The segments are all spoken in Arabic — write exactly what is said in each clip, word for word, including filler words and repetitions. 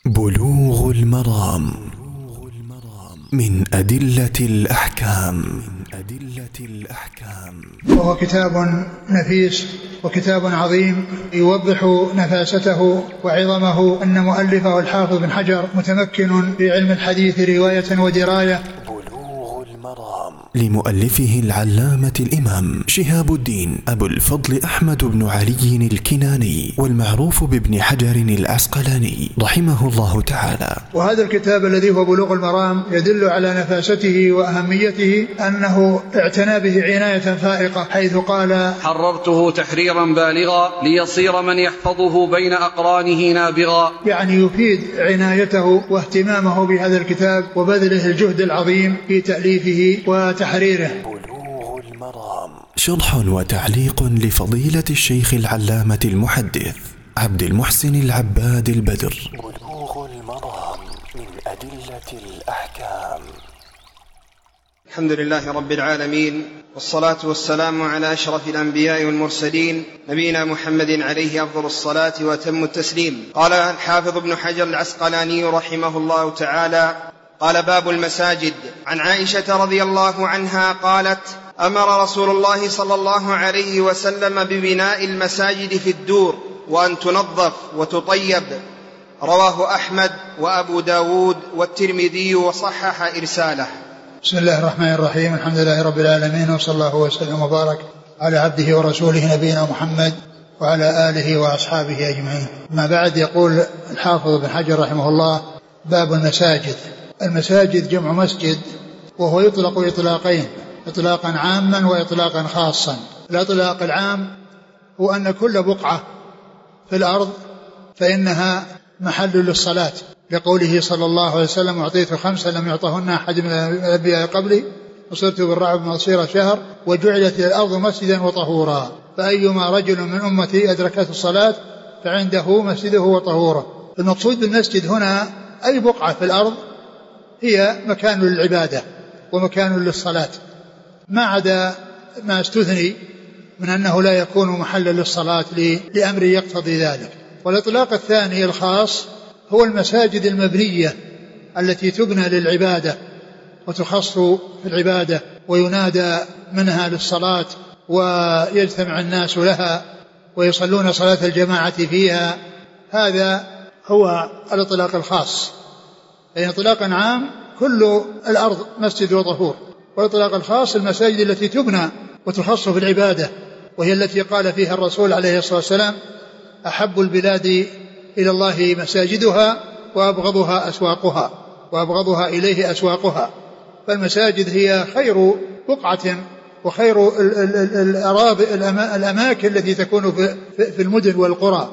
بلوغ المرام من أدلة الأحكام. وهو كتاب نفيس وكتاب عظيم يوضح نفاسته وعظمه. أن مؤلفه الحافظ بن حجر متمكن في علم الحديث رواية ودراية. لمؤلفه العلامة الإمام شهاب الدين أبو الفضل أحمد بن علي الكناني، والمعروف بابن حجر العسقلاني رحمه الله تعالى. وهذا الكتاب الذي هو بلوغ المرام يدل على نفاسته وأهميته، أنه اعتنى به عناية فائقة، حيث قال: حررته تحريرا بالغا ليصير من يحفظه بين أقرانه نابغا. يعني يفيد عنايته واهتمامه بهذا الكتاب وبذله الجهد العظيم في تأليفه وتحريره. بلوغ المرام شرح وتعليق لفضيلة الشيخ العلامة المحدث عبد المحسن العباد البدر. بلوغ المرام من أدلة الأحكام. الحمد لله رب العالمين، والصلاة والسلام على أشرف الأنبياء والمرسلين، نبينا محمد عليه أفضل الصلاة وأتم التسليم. قال الحافظ ابن حجر العسقلاني رحمه الله تعالى: قال: باب المساجد. عن عائشة رضي الله عنها قالت: أمر رسول الله صلى الله عليه وسلم ببناء المساجد في الدور وأن تنظف وتطيب. رواه أحمد وأبو داود والترمذي وصحح إرساله. بسم الله الرحمن الرحيم. الحمد لله رب العالمين، وصلى الله وسلم وبارك على عبده ورسوله نبينا محمد وعلى آله وأصحابه أجمعين. ما بعد، يقول الحافظ بن حجر رحمه الله: باب المساجد. المساجد جمع مسجد، وهو يطلق إطلاقين: إطلاقا عاما وإطلاقا خاصا. الإطلاق العام هو أن كل بقعة في الأرض فإنها محل للصلاة، لقوله صلى الله عليه وسلم: أعطيت خمسة لم يعطهن أحد من الأنبياء قبلي، وصرت بالرعب مصير شهر، وجعلت الأرض مسجدا وطهورا، فأيما رجل من أمتي أدركت الصلاة فعنده مسجده وطهوره. المقصود بالمسجد هنا أي بقعة في الأرض هي مكان للعبادة ومكان للصلاة، ما عدا ما استثني من أنه لا يكون محلا للصلاة لأمر يقتضي ذلك. والإطلاق الثاني الخاص هو المساجد المبنية التي تبنى للعبادة وتخص في العبادة وينادى منها للصلاة ويجتمع الناس لها ويصلون صلاة الجماعة فيها. هذا هو الإطلاق الخاص. يعني إطلاقا عام كل الأرض مسجد وطهور، والإطلاق الخاص المساجد التي تبنى وتخص في العبادة، وهي التي قال فيها الرسول عليه الصلاة والسلام: أحب البلاد إلى الله مساجدها وأبغضها أسواقها وأبغضها إليه أسواقها. فالمساجد هي خير بقعة وخير الأراضي الأماكن التي تكون في المدن والقرى.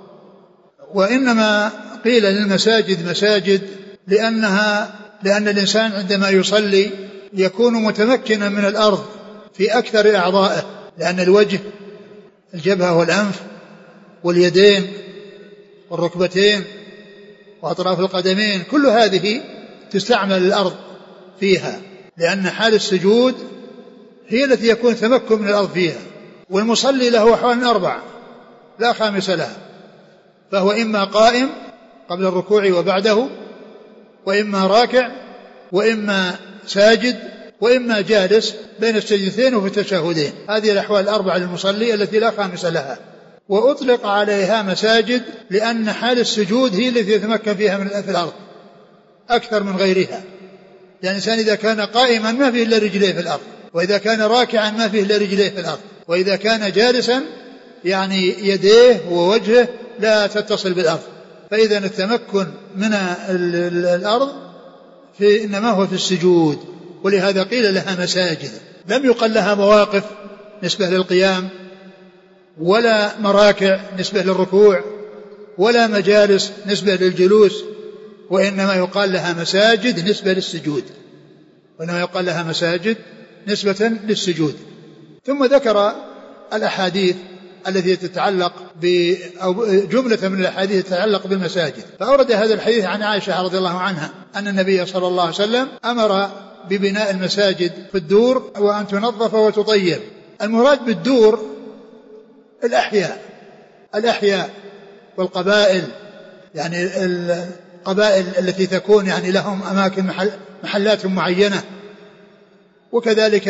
وإنما قيل للمساجد مساجد لأنها لأن الإنسان عندما يصلي يكون متمكنا من الأرض في أكثر أعضائه، لأن الوجه، الجبهة والأنف واليدين والركبتين وأطراف القدمين كل هذه تستعمل الأرض فيها، لأن حال السجود هي التي يكون تمكن من الأرض فيها. والمصلي له أحوال أربع لا خامس لها، فهو إما قائم قبل الركوع وبعده، وإما راكع، وإما ساجد، وإما جالس بين السجدتين وفي التشهدين. هذه الأحوال الأربعة للمصلي التي لا خامس لها. وأطلق عليها مساجد لأن حال السجود هي التي يتمكن فيها من في الأرض أكثر من غيرها. يعني الإنسان إذا كان قائما ما فيه إلا رجليه في الأرض، وإذا كان راكعا ما فيه إلا رجليه في الأرض، وإذا كان جالسا يعني يديه ووجهه لا تتصل بالأرض. فإذا التمكن من الأرض في إنما هو في السجود، ولهذا قيل لها مساجد. لم يقل لها مواقف نسبة للقيام، ولا مراكع نسبة للركوع، ولا مجالس نسبة للجلوس، وإنما يقال لها مساجد نسبة للسجود، وإنما يقال لها مساجد نسبة للسجود. ثم ذكر الأحاديث التي تتعلق ب أو جملة من الأحاديث تتعلق بالمساجد. فأورد هذا الحديث عن عائشة رضي الله عنها أن النبي صلى الله عليه وسلم أمر ببناء المساجد في الدور وأن تنظف وتطيب. المراد بالدور الأحياء الأحياء والقبائل، يعني القبائل التي تكون يعني لهم أماكن محل محلات معينة، وكذلك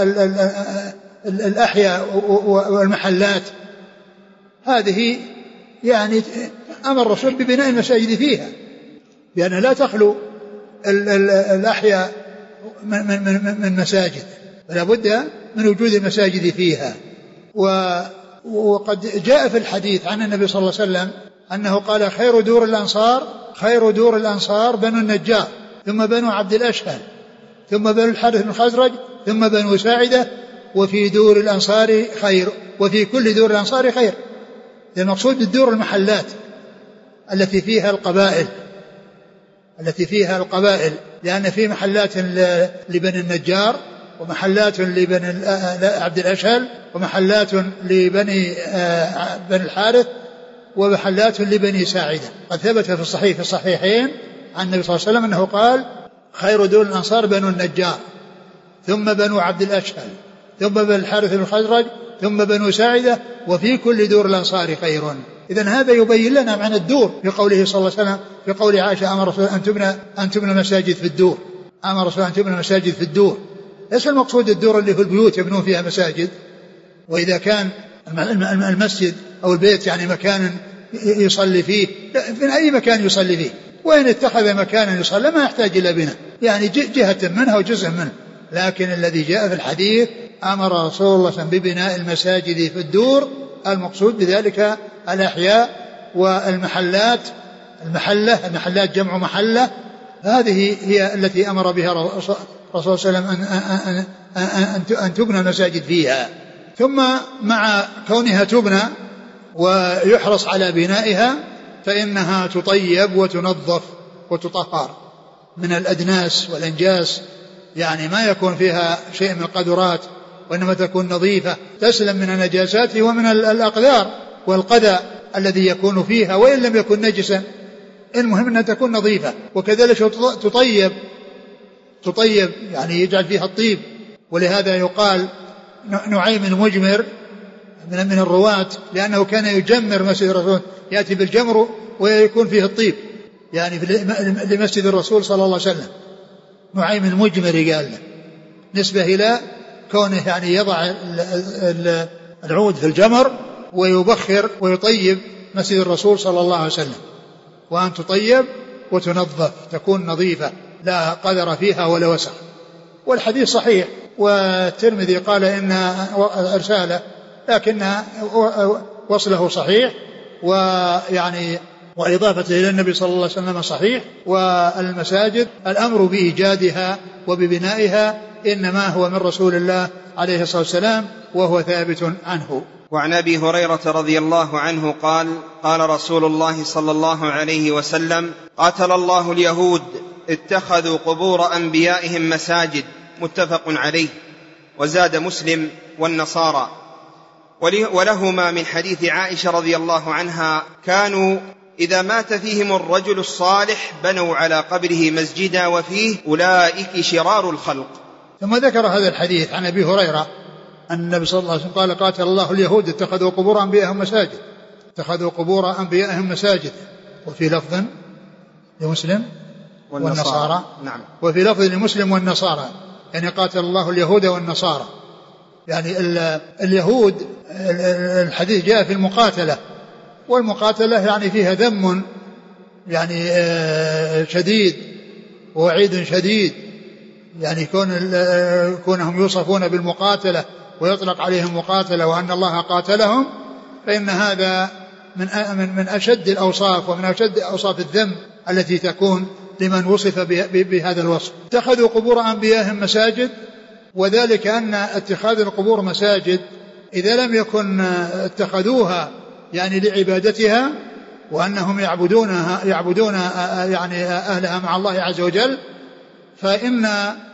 الأحياء والمحلات، هذه يعني أمر الرسول ببناء المساجد فيها، لأن لا تخلو الأحياء من مساجد، فلا بد من وجود المساجد فيها. وقد جاء في الحديث عن النبي صلى الله عليه وسلم أنه قال: خير دور الأنصار خير دور الأنصار بنو النجار، ثم بنو عبد الأشهل، ثم بنو الحارث بن الخزرج، ثم بنو ساعدة، وفي دور الأنصار خير، وفي كل دور الأنصار خير. المقصود بالدور المحلات التي فيها القبائل التي فيها القبائل لأن في محلات لبني النجار، ومحلات لبني عبد الأشهل، ومحلات لبني بني الحارث، ومحلات لبني ساعدة. قد ثبت في الصحيح في الصحيحين عن النبي صلى الله عليه وسلم أنه قال: خير دور الأنصار بنو النجار، ثم بنو عبد الأشهل، ثم بنو الحارث بن الخزرج، ثم بنو ساعدة، وفي كل دور الأنصار خير. إذن هذا يبين لنا معنى الدور في قوله صلى الله عليه وسلم في قول عائشة: أمر رسول أن تبنى أن تبنى مساجد في الدور أمر رسول أن تبنى مساجد في الدور. ليس المقصود الدور اللي هو البيوت يبنون فيها مساجد، وإذا كان المسجد أو البيت يعني مكان يصلي فيه، من أي مكان يصلي فيه، وإن اتخذ مكانا يصلي ما يحتاج إلى بناء، يعني جهة منها وجزء منه. لكن الذي جاء في الحديث: أمر رسول الله صلى الله عليه وسلم ببناء المساجد في الدور، المقصود بذلك الأحياء والمحلات. المحلة المحلات جمع محلة، هذه هي التي أمر بها الرسول صلى الله عليه وسلم أن, أن, أن تبنى المساجد فيها. ثم مع كونها تبنى ويحرص على بنائها، فإنها تطيب وتنظف وتطهر من الأدناس والأنجاس، يعني ما يكون فيها شيء من القذرات، وإنما تكون نظيفة تسلم من النجاسات ومن الأقذار والقذى الذي يكون فيها، وإن لم يكن نجسا، المهم أنها تكون نظيفة. وكذلك تطيب تطيب يعني يجعل فيها الطيب. ولهذا يقال نعيم المجمر من الرواة، لأنه كان يجمر مسجد الرسول، يأتي بالجمر ويكون فيه الطيب، يعني لمسجد الرسول صلى الله عليه وسلم. نعيم المجمر قال له نسبة إلى كونه يعني يضع العود في الجمر ويبخر ويطيب مسجد الرسول صلى الله عليه وسلم. وأن تطيب وتنظف، تكون نظيفة لا قذر فيها ولا وسخ. والحديث صحيح، والترمذي قال إن أرساله، لكن وصله صحيح، ويعني وإضافته إلى النبي صلى الله عليه وسلم صحيح. والمساجد الأمر بإيجادها وببنائها إنما هو من رسول الله عليه الصلاة والسلام، وهو ثابت عنه. وعن أبي هريرة رضي الله عنه قال: قال رسول الله صلى الله عليه وسلم: قاتل الله اليهود اتخذوا قبور أنبيائهم مساجد. متفق عليه. وزاد مسلم: والنصارى. ولهما من حديث عائشة رضي الله عنها: كانوا إذا مات فيهم الرجل الصالح بنوا على قبره مسجدا وفيه أولئك شرار الخلق. ثم ذكر هذا الحديث عن أبي هريرة أن النبي صلى الله عليه وسلم قال: قاتل الله اليهود اتخذوا قبور أنبيائهم مساجد اتخذوا قبور أنبيائهم مساجد. وفي لفظ لمسلم: والنصارى, والنصارى. نعم. وفي لفظ لمسلم: والنصارى، يعني قاتل الله اليهود والنصارى. يعني اليهود الحديث جاء في المقاتلة، والمقاتلة يعني فيها ذم يعني شديد ووعيد شديد، يعني كون كونهم يوصفون بالمقاتلة ويطلق عليهم مقاتلة وأن الله قاتلهم، فإن هذا من من أشد الأوصاف ومن أشد أوصاف الذم التي تكون لمن وصف بهذا الوصف. اتخذوا قبور أنبيائهم مساجد، وذلك أن اتخاذ القبور مساجد إذا لم يكن اتخذوها يعني لعبادتها وأنهم يعبدونها يعبدون يعني أهلها مع الله عز وجل، فإن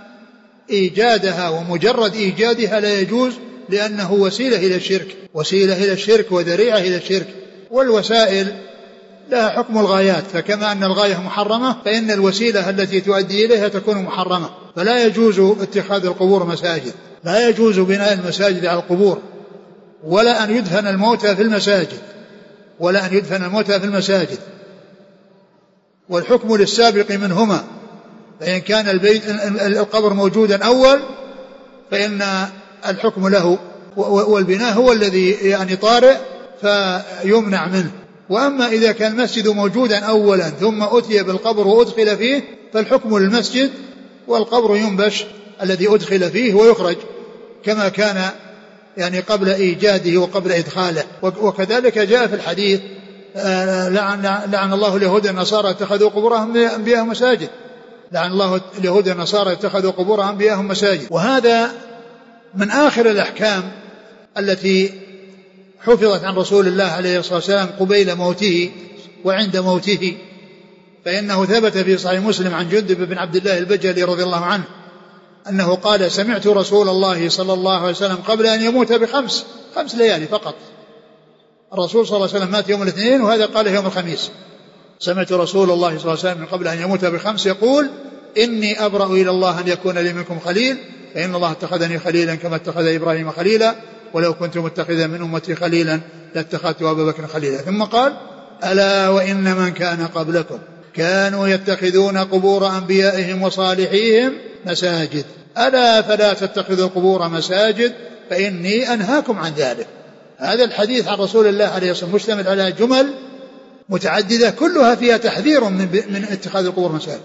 إيجادها ومجرد إيجادها لا يجوز، لأنه وسيلة إلى الشرك وسيلة إلى الشرك وذريعة إلى الشرك. والوسائل لها حكم الغايات، فكما أن الغاية محرمة فإن الوسيلة التي تؤدي إليها تكون محرمة. فلا يجوز اتخاذ القبور مساجد، لا يجوز بناء المساجد على القبور، ولا أن يدفن الموتى في المساجد ولا أن يدفن الموتى في المساجد والحكم للسابق منهما، فإن كان البيت القبر موجودا أول فإن الحكم له، والبناء هو الذي يعني طارئ فيمنع منه. وأما إذا كان المسجد موجودا أولا ثم أتي بالقبر وأدخل فيه فالحكم للمسجد، والقبر ينبش الذي أدخل فيه ويخرج كما كان يعني قبل إيجاده وقبل إدخاله. وكذلك جاء في الحديث لعن, لعن الله اليهود والنصارى اتخذوا قبور أنبيائهم مساجد، لعن الله اليهود والنصارى اتخذوا قبور أنبيائهم مساجد. وهذا من آخر الأحكام التي حفظت عن رسول الله عليه الصلاة والسلام قبيل موته وعند موته، فإنه ثبت في صحيح مسلم عن جندب بن عبد الله البجلي رضي الله عنه أنه قال: سمعت رسول الله صلى الله عليه وسلم قبل أن يموت بخمس خمس ليالي فقط. الرسول صلى الله عليه وسلم مات يوم الاثنين وهذا قال يوم الخميس. سمعت رسول الله صلى الله عليه وسلم قبل أن يموت بخمس يقول: إني أبرأ إلى الله أن يكون لي منكم خليل، فإن الله اتخذني خليلا كما اتخذ إبراهيم خليلا، ولو كنت متخذا من أمتي خليلا لاتخذت أبا بكر خليلا. ثم قال: ألا وإن من كان قبلكم كانوا يتخذون قبور أنبيائهم وصالحيهم مساجد، ألا فلا تتخذوا القبور مساجد فإني أنهاكم عن ذلك. هذا الحديث عن رسول الله عليه الصلاة والسلام مشتمل على جمل متعددة كلها فيها تحذير من, من اتخاذ القبور مساجد.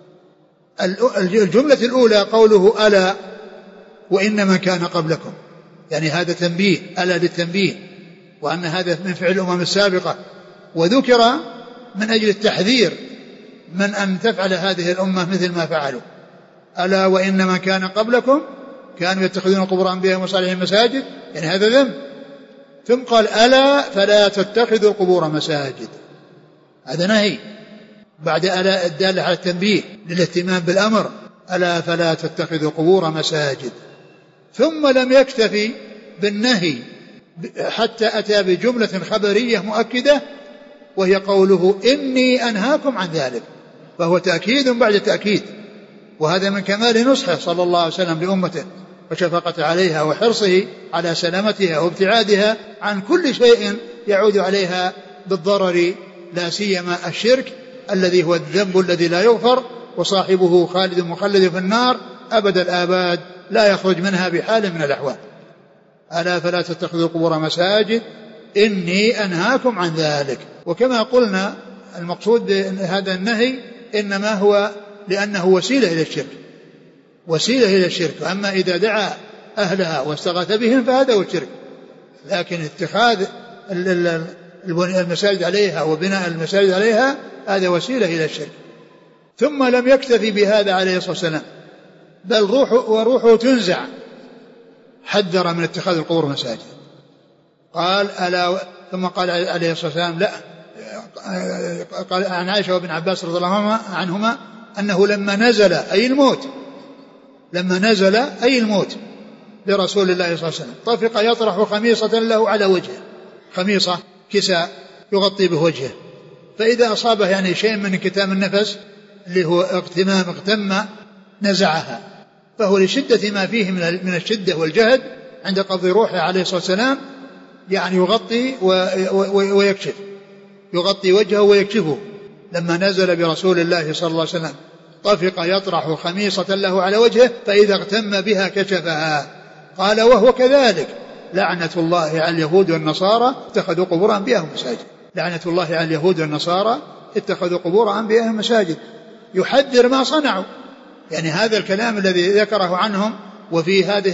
الجملة الأولى قوله: ألا وإن من كان قبلكم، يعني هذا تنبيه، ألا للتنبيه، وأن هذا من فعل الأمم السابقة، وذكر من أجل التحذير من أن تفعل هذه الأمة مثل ما فعلوا. ألا وإن من كان قبلكم كانوا يتخذون قبور أنبيائهم وصالحيهم مساجد، يعني هذا ذنب. ثم قال: ألا فلا تتخذوا القبور مساجد، هذا نهي بعد ألا الدالة على التنبيه للاهتمام بالأمر: ألا فلا تتخذوا القبور مساجد. ثم لم يكتفي بالنهي حتى أتى بجملة خبرية مؤكدة وهي قوله: إني أنهاكم عن ذلك، فهو تأكيد بعد تأكيد. وهذا من كمال نصحه صلى الله عليه وسلم لأمته وشفقة عليها وحرصه على سلامتها وابتعادها عن كل شيء يعود عليها بالضرر، لا سيما الشرك الذي هو الذنب الذي لا يغفر، وصاحبه خالد مخلد في النار أبد الآباد لا يخرج منها بحال من الأحوال. ألا فلا تتخذوا القبور مساجد إني أنهاكم عن ذلك. وكما قلنا المقصود بهذا النهي إنما هو لأنه وسيلة إلى الشرك، وسيلة إلى الشرك. أما إذا دعا أهلها واستغاث بهم فهذا هو الشرك، لكن اتخاذ المساجد عليها وبناء المساجد عليها هذا وسيلة إلى الشرك. ثم لم يكتفي بهذا عليه الصلاة والسلام، بل روحه وروحه تنزع، حذر من اتخاذ القبور مساجد. قال: ألا ثم قال عليه الصلاة والسلام: لا، قال عن عائشة وابن عباس رضي الله عنهما أنه لما نزل أي الموت لما نزل أي الموت لرسول الله صلى الله عليه وسلم طفق يطرح خميصة له على وجهه، خميصة كساء يغطي به وجهه، فإذا أصابه يعني شيء من انكتام النفس اللي هو اغتمام اغتم نزعها، فهو لشدة ما فيه من الشدة والجهد عند قبض روحه عليه الصلاة والسلام يعني يغطي ويكشف، يغطي وجهه ويكشفه. لما نزل برسول الله صلى الله عليه وسلم طفق يطرح خميصة له على وجهه فإذا اغتم بها كشفها. قال: وهو كذلك لعنة الله على اليهود والنصارى اتخذوا قبور أنبيائهم مساجد. لعنة الله على اليهود والنصارى اتخذوا قبور أنبيائهم مساجد، يحذر ما صنعوا. يعني هذا الكلام الذي ذكره عنهم وفي هذه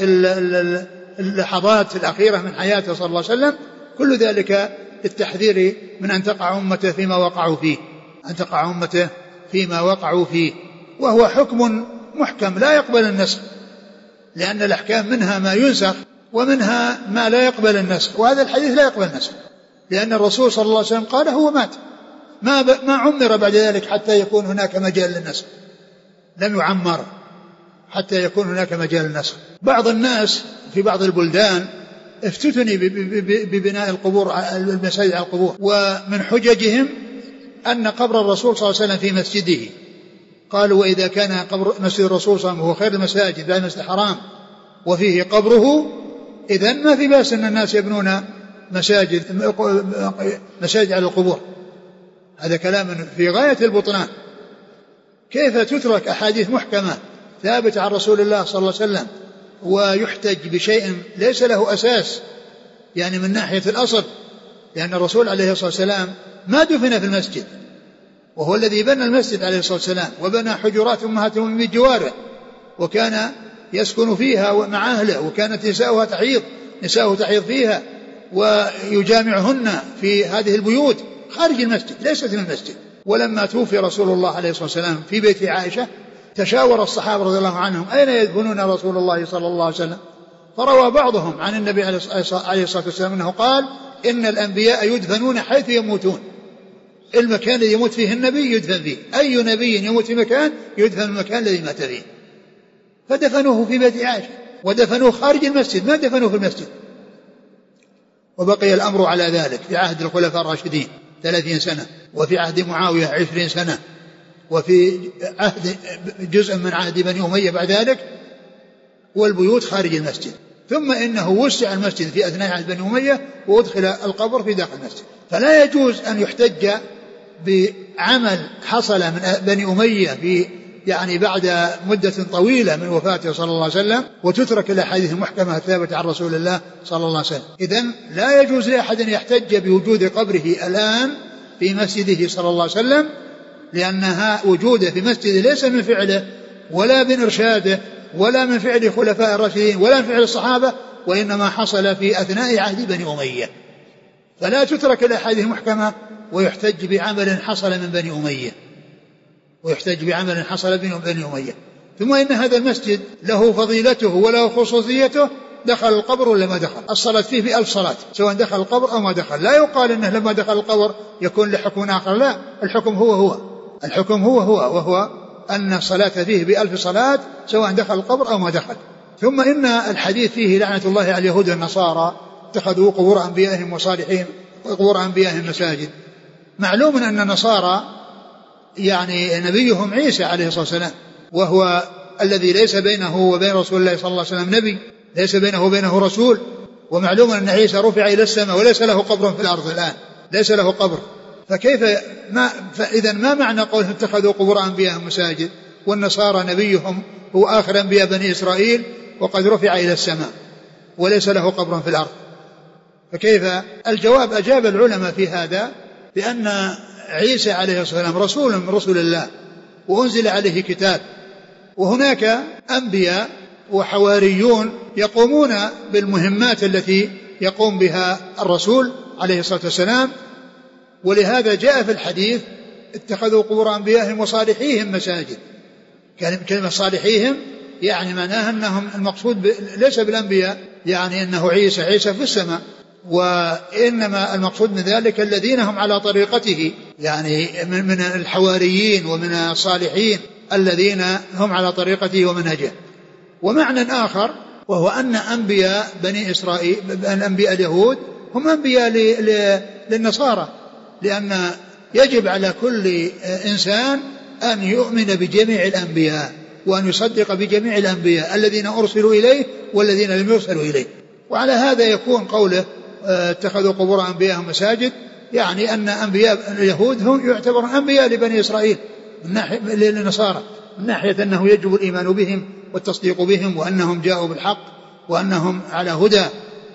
اللحظات الأخيرة من حياته صلى الله عليه وسلم كل ذلك التحذير من أن تقع أمته فيما وقعوا فيه، أن تقع أمته فيما وقعوا فيه. وهو حكم محكم لا يقبل النسخ، لأن الأحكام منها ما ينسخ ومنها ما لا يقبل النسخ، وهذا الحديث لا يقبل النسخ، لأن الرسول صلى الله عليه وسلم قال هو مات، ما, ب... ما عمر بعد ذلك حتى يكون هناك مجال للنسخ، لم يعمر حتى يكون هناك مجال للنسخ. بعض الناس في بعض البلدان افتتني ببناء القبور المساجد على القبور، ومن حججهم أن قبر الرسول صلى الله عليه وسلم في مسجده، قالوا: وإذا كان قبر مسجد الرسول صلى الله عليه وسلم هو خير المساجد بعد المسجد الحرام وفيه قبره، إذن ما في بأس أن الناس يبنون مساجد مساجد على القبور. هذا كلام في غاية البطلان. كيف تترك أحاديث محكمة ثابتة عن رسول الله صلى الله عليه وسلم ويحتج بشيء ليس له أساس يعني من ناحية الأصل؟ لأن الرسول عليه الصلاة والسلام ما دفن في المسجد، وهو الذي بنى المسجد عليه الصلاة والسلام وبنى حجرات أمهاتهم بجواره وكان يسكن فيها مع أهله، وكانت نساؤها تحيض نساؤه تحيض فيها ويجامعهن في هذه البيوت خارج المسجد ليست من المسجد. ولما توفي رسول الله عليه الصلاة والسلام في بيت عائشة تشاور الصحابة رضي الله عنهم أين يدفنون رسول الله صلى الله عليه وسلم، فروى بعضهم عن النبي عليه الصلاة والسلام أنه قال إن الأنبياء يدفنون حيث يموتون، المكان الذي يموت فيه النبي يدفن فيه، أي نبي يموت في مكان يدفن المكان الذي مات فيه، فدفنوه في بيت عائشة ودفنوه خارج المسجد ما دفنوه في المسجد. وبقي الأمر على ذلك في عهد الخلفاء الراشدين ثلاثين سنة، وفي عهد معاوية عشرين سنة، وفي عهد جزء من عهد بني أمية بعد ذلك، والبيوت خارج المسجد. ثم إنه وسع المسجد في أثناء عهد بني أمية وأدخل القبر في داخل المسجد. فلا يجوز أن يحتج بعمل حصل من بني أمية في يعني بعد مدة طويلة من وفاته صلى الله عليه وسلم وتترك الأحاديث المحكمة الثابتة عن رسول الله صلى الله عليه وسلم. إذن لا يجوز لأحد أن يحتج بوجود قبره الآن في مسجده صلى الله عليه وسلم، لأنها وجوده في مسجده ليس من فعله ولا من إرشاده ولا من فعل خلفاء الراشدين ولا من فعل الصحابة، وإنما حصل في أثناء عهد بني أمية. فلا تترك الأحاديث المحكمة ويحتج بعمل حصل من بني أمية ويحتج بعمل حصل من بني أمية. ثم إن هذا المسجد له فضيلته وله خصوصيته، دخل القبر ولا ما دخل، الصلاة فيه بألف صلاة سواء دخل القبر أو ما دخل. لا يقال إنه لما دخل القبر يكون لحكم آخر، لا، الحكم هو هو الحكم هو هو وهو أن الصلاة فيه بألف صلاة سواء دخل القبر أو ما دخل. ثم إن الحديث فيه لعنة الله على اليهود والنصارى اتخذوا قبور أنبيائهم وصالحين وقبور أنبيائهم مساجد. معلوم أن النصارى يعني نبيهم عيسى عليه الصلاة والسلام، وهو الذي ليس بينه وبين رسول الله صلى الله عليه وسلم نبي، ليس بينه وبينه رسول. ومعلوم أن عيسى رفع إلى السماء وليس له قبر في الأرض الآن، ليس له قبر. فكيف ما فإذا ما معنى قولهم اتخذوا قبور أنبيائهم مساجد والنصارى نبيهم هو آخر أنبياء بني إسرائيل وقد رفع إلى السماء وليس له قبر في الأرض؟ فكيف؟ الجواب أجاب العلماء في هذا بأن عيسى عليه الصلاة والسلام رسول من رسل الله وأنزل عليه كتاب، وهناك أنبياء وحواريون يقومون بالمهمات التي يقوم بها الرسول عليه الصلاة والسلام. ولهذا جاء في الحديث اتخذوا قبور أنبيائهم وصالحيهم مساجد. كلمة صالحيهم يعني معناها أنهم المقصود ليس بالأنبياء يعني أنه عيسى عيسى في السماء، وإنما المقصود من ذلك الذين هم على طريقته، يعني من الحواريين ومن الصالحين الذين هم على طريقته ومنهجه. ومعنى آخر وهو أن أنبياء بني إسرائيل الأنبياء اليهود هم أنبياء للنصارى، لأن يجب على كل إنسان أن يؤمن بجميع الأنبياء وأن يصدق بجميع الأنبياء الذين أرسلوا إليه والذين لم يرسلوا إليه. وعلى هذا يكون قوله اتخذوا قبور أنبيائهم مساجد يعني أن أنبياء اليهود هم يعتبرون أنبياء لبني إسرائيل من ناحية للنصارى، من ناحية أنه يجب الإيمان بهم والتصديق بهم وأنهم جاءوا بالحق وأنهم على هدى.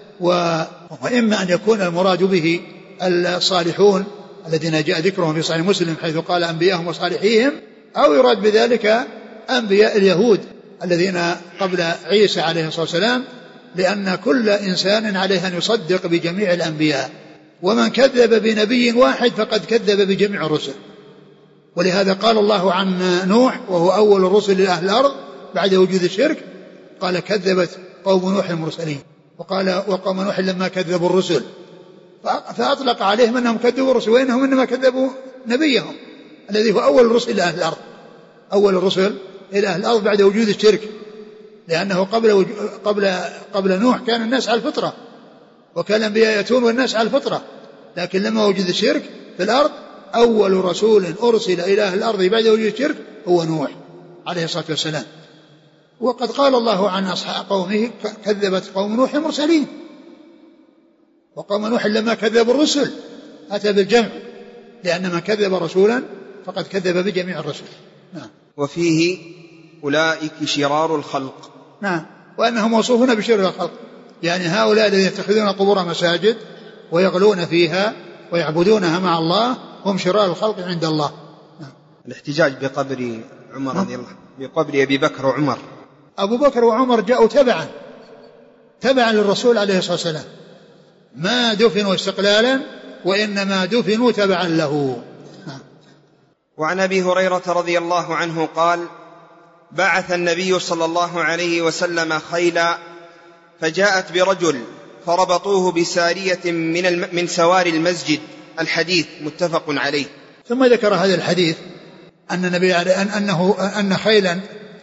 وإما أن يكون المراد به الصالحون الذين جاء ذكرهم في صحيح مسلم حيث قال أنبيائهم وصالحيهم، أو يراد بذلك أنبياء اليهود الذين قبل عيسى عليه الصلاة والسلام، لأن كل إنسان عليه أن يصدق بجميع الأنبياء، ومن كذب بنبي واحد فقد كذب بجميع الرسل. ولهذا قال الله عن نوح وهو أول الرسل لأهل الأرض بعد وجود الشرك، قال كذبت قوم نوح المرسلين، وقال وقوم نوح لما كذبوا الرسل، فأطلق عليهم أنهم كذبوا الرسل وإنهم إنما كذبوا نبيهم الذي هو أول الرسل إلى أهل الأرض، أول الرسل إلى أهل الأرض بعد وجود الشرك، لأنه قبل قبل قبل نوح كان الناس على الفطرة وكان الأنبياء يأتون والناس على الفطرة، لكن لما وجد الشرك في الأرض أول رسول أرسل إلى أهل الأرض بعد وجود الشرك هو نوح عليه الصلاة والسلام. وقد قال الله عن أصحاب قومه كذبت قوم نوح المرسلين، وقوم نوح لما كذبوا الرسل أتى بالجمع لأن من كذب رسولا فقد كذب بجميع الرسل. نعم. وفيه أولئك شرار الخلق. نعم، وأنهم موصوفون بشر الخلق، يعني هؤلاء الذين يتخذون قبور مساجد ويغلون فيها ويعبدونها مع الله هم شرار الخلق عند الله. نعم. الاحتجاج بقبر عمر رضي الله بقبر أبي بكر وعمر. أبو بكر وعمر جاءوا تبعا تبعا للرسول عليه الصلاة والسلام، ما دفنوا استقلالا وإنما دفنوا تبعا له. وعن أبي هريرة رضي الله عنه قال: بعث النبي صلى الله عليه وسلم خيلا فجاءت برجل فربطوه بسارية من, الم... من سواري المسجد. الحديث متفق عليه. ثم ذكر هذا الحديث أن النبي أن أنه أن خيلا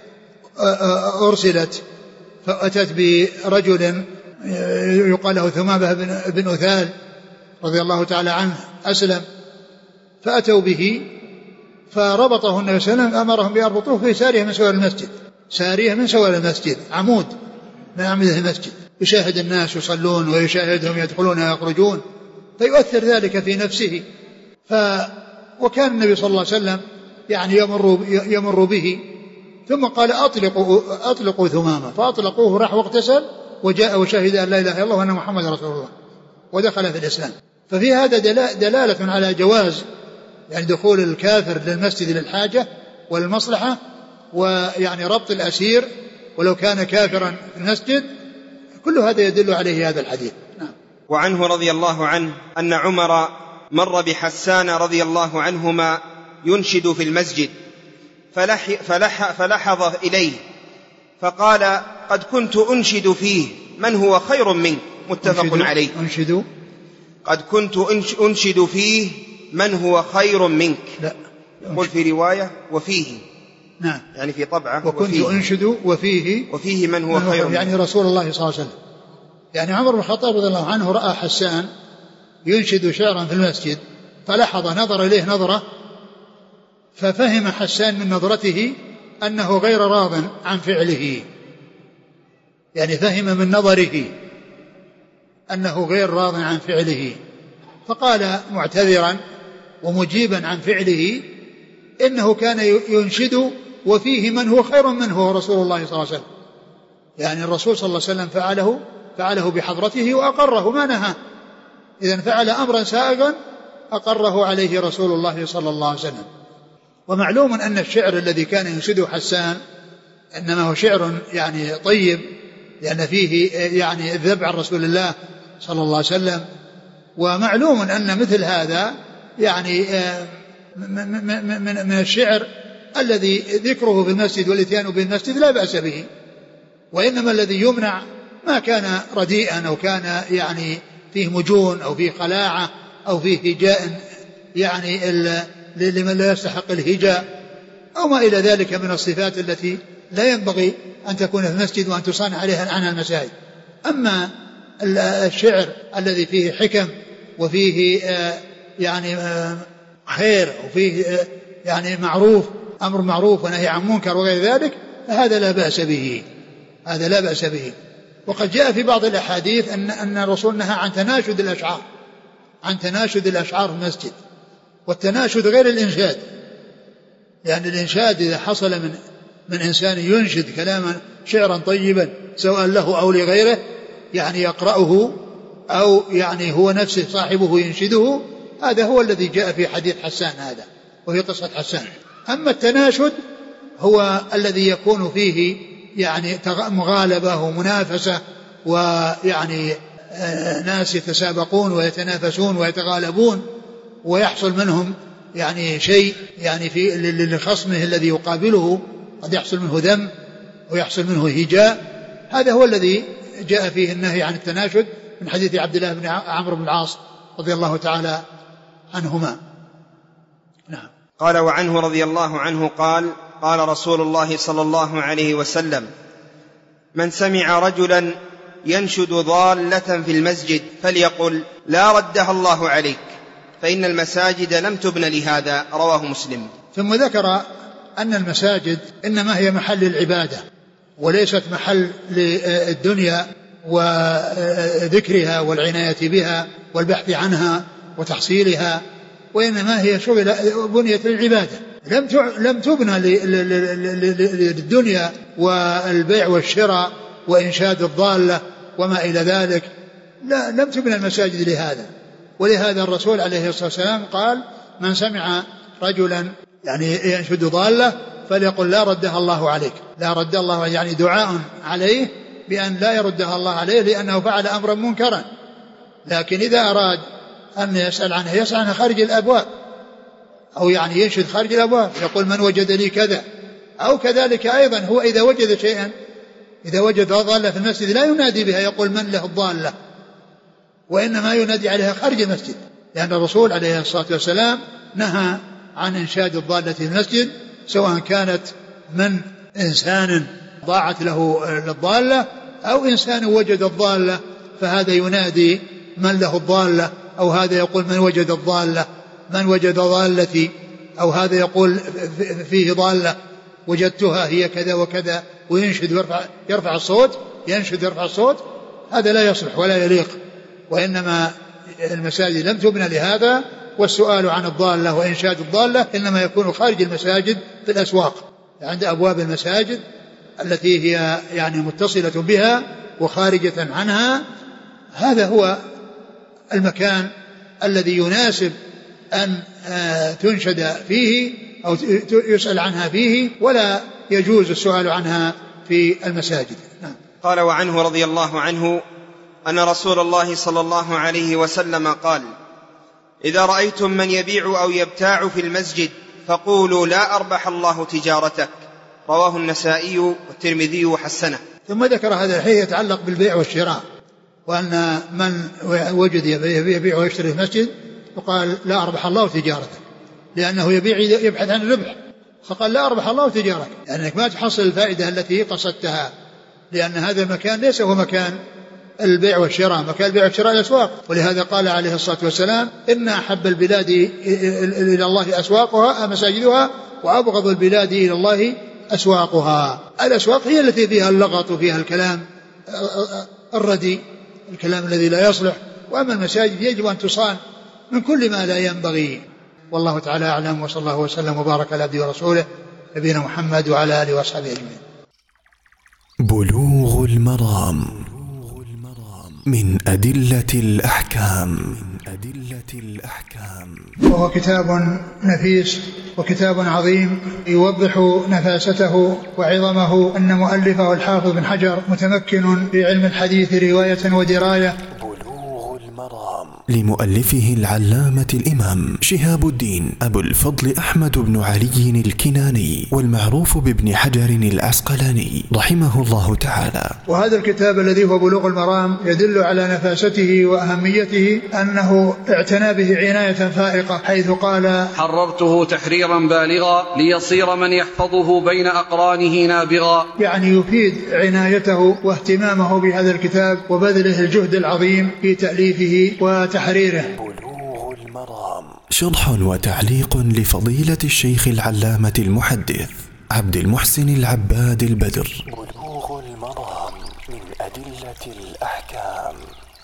أرسلت فأتت برجل يقال له ثمامة بن أثال رضي الله تعالى عنه أسلم، فأتوا به فربطه النبي صلى الله عليه وسلم، أمرهم بيربطوه في سارية من سوار المسجد، سارية من سوار المسجد، عمود من أعمدة المسجد، يشاهد الناس يصلون ويشاهدهم يدخلون ويخرجون، فيؤثر ذلك في نفسه. ف وكان النبي صلى الله عليه وسلم يعني يمر يمر به، ثم قال: أطلقوا أطلقوا ثمامة، فأطلقوه، راح واغتسل وجاء وشهد أن لا إله إلا الله وأن محمد رسول الله ودخل في الإسلام. ففي هذا دلالة على جواز يعني دخول الكافر للمسجد للحاجة والمصلحة، ويعني ربط الأسير ولو كان كافرا في المسجد، كل هذا يدل عليه هذا الحديث. نعم. وعنه رضي الله عنه أن عمر مر بحسان رضي الله عنهما ينشد في المسجد فلح فلح فلحظ إليه فقال: قد كنت أنشد فيه من هو خير منك. متفق أنشد عليه. أنشد قد كنت أنشد فيه من هو خير منك. لا، قل في رواية وفيه. نعم، يعني في طبعة وكنت وفيه. أنشد وفيه وفيه من هو خير منك، يعني رسول الله صلى الله عليه وسلم. يعني عمر بن الخطاب رضي الله عنه رأى حسان ينشد شعرا في المسجد، فلحظ نظر إليه نظرة، ففهم حسان من نظرته أنه غير راض عن فعله، يعني فهم من نظره أنه غير راض عن فعله، فقال معتذرا ومجيبا عن فعله إنه كان ينشد وفيه من هو خير منه هو رسول الله صلى الله عليه وسلم. يعني الرسول صلى الله عليه وسلم فعله فعله بحضرته وأقره ما نهى، إذن فعل أمرا سائغا أقره عليه رسول الله صلى الله عليه وسلم. ومعلوم أن الشعر الذي كان ينشده حسان إنما هو شعر يعني طيب، لأن فيه يعني الذب عن رسول الله صلى الله عليه وسلم. ومعلوم أن مثل هذا يعني من الشعر الذي ذكره في المسجد والاتيان بالمسجد لا بأس به، وإنما الذي يمنع ما كان رديئا أو كان يعني فيه مجون أو فيه خلاعة أو فيه هجاء يعني لمن لا يستحق الهجاء أو ما إلى ذلك من الصفات التي لا ينبغي أن تكون في المسجد وأن تصانع عليها عنها المساجد. أما الشعر الذي فيه حكم وفيه يعني خير وفيه يعني معروف أمر معروف ونهي عن منكر وغير ذلك، فهذا لا بأس به، هذا لا بأس به. وقد جاء في بعض الأحاديث أن أن الرسول نهى عن تناشد الأشعار، عن تناشد الأشعار في المسجد، والتناشد غير الإنشاد، لأن يعني الإنشاد إذا حصل من من إنسان ينشد كلاما شعرا طيبا سواء له أو لغيره، يعني يقرأه أو يعني هو نفسه صاحبه ينشده، هذا هو الذي جاء في حديث حسان هذا وهي قصة حسان. أما التناشد هو الذي يكون فيه يعني مغالبة ومنافسة، ويعني ناس يتسابقون ويتنافسون ويتغالبون ويحصل منهم يعني شيء يعني في لخصمه الذي يقابله، قد يحصل منه ذم ويحصل منه هجاء، هذا هو الذي جاء فيه النهي عن التناشد من حديث عبد الله بن عمرو بن العاص رضي الله تعالى عنهما. نعم. قال: وعنه رضي الله عنه قال: قال رسول الله صلى الله عليه وسلم: من سمع رجلا ينشد ضالة في المسجد فليقل لا ردها الله عليك فإن المساجد لم تبن لهذا. رواه مسلم. ثم ذكر أن المساجد إنما هي محل العبادة وليست محل للدنيا وذكرها والعناية بها والبحث عنها وتحصيلها، وإنما هي شغل بنيت للعبادة، لم لم تبنى للدنيا والبيع والشراء وإنشاد الضالة وما إلى ذلك، لا لم تبنى المساجد لهذا. ولهذا الرسول عليه الصلاة والسلام قال: من سمع رجلا يعني ينشد ضالة فليقل لا ردها الله عليك. لا رد الله يعني دعاء عليه بأن لا يردها الله عليه لأنه فعل أمرا منكرا. لكن إذا أراد أن يسأل عنها يسأل عنها خارج الأبواب، أو يعني ينشد خارج الأبواب يقول من وجد لي كذا. أو كذلك أيضا هو إذا وجد شيئا، إذا وجد ضالة في المسجد لا ينادي بها يقول من له الضالة، وإنما ينادي عليها خارج المسجد، لأن الرسول عليه الصلاة والسلام نهى عن إنشاد الضالة في المسجد، سواء كانت من إنسان ضاعت له الضالة أو إنسان وجد الضالة فهذا ينادي من له الضالة، أو هذا يقول من وجد الضالة، من وجد ضالتي، أو هذا يقول فيه ضالة وجدتها هي كذا وكذا، وينشد ويرفع يرفع الصوت، ينشد يرفع الصوت، هذا لا يصلح ولا يليق. وإنما المساجد لم تبنى لهذا، والسؤال عن الضالة وإنشاد الضالة إنما يكون خارج المساجد في الأسواق عند أبواب المساجد التي هي يعني متصلة بها وخارجة عنها. هذا هو المكان الذي يناسب أن تنشد فيه أو يسأل عنها فيه، ولا يجوز السؤال عنها في المساجد. نعم. قال: وعنه رضي الله عنه أن رسول الله صلى الله عليه وسلم قال: إذا رأيتم من يبيع أو يبتاع في المسجد فقولوا لا أربح الله تجارتك. رواه النسائي والترمذي وحسنه. ثم ذكر هذا الحديث يتعلق بالبيع والشراء، وأن من وجد يبيع ويشتري في المسجد وقال لا أربح الله تجارتك، لأنه يبيع يبحث عن الربح، فقال لا أربح الله تجارتك، لأنك ما تحصل الفائدة التي قصدتها، لأن هذا المكان ليس هو مكان البيع والشراء، مكان البيع والشراء الأسواق. ولهذا قال عليه الصلاة والسلام: إن أحب البلاد إلى الله أسواقها مساجدها، وأبغض البلاد إلى الله أسواقها. الأسواق هي التي فيها اللغط وفيها الكلام الردي، الكلام الذي لا يصلح. وأما المساجد يجب أن تصان من كل ما لا ينبغي. والله تعالى أعلم، وصلى الله وسلم وبارك على عبده ورسوله نبينا محمد وعلى آله وصحبه أجمعين. بلوغ المرام من أدلة الأحكام. أدلة الأحكام. وهو كتاب نفيس وكتاب عظيم يوضح نفاسته وعظمه. أن مؤلفه الحافظ بن حجر متمكن في علم الحديث رواية ودراية. بلوغ المرام لمؤلفه العلامة الإمام شهاب الدين أبو الفضل أحمد بن علي الكناني، والمعروف بابن حجر العسقلاني رحمه الله تعالى. وهذا الكتاب الذي هو بلوغ المرام يدل على نفاسته وأهميته، أنه اعتنى به عناية فائقة، حيث قال: حررته تحريرا بالغا ليصير من يحفظه بين أقرانه نابغا. يعني يفيد عنايته واهتمامه بهذا الكتاب وبذله الجهد العظيم في تأليفه وتحريره. بلوغ المرام شرح وتعليق لفضيلة الشيخ العلامة المحدث عبد المحسن العباد البدر. بلوغ المرام من أدلة الأحكام.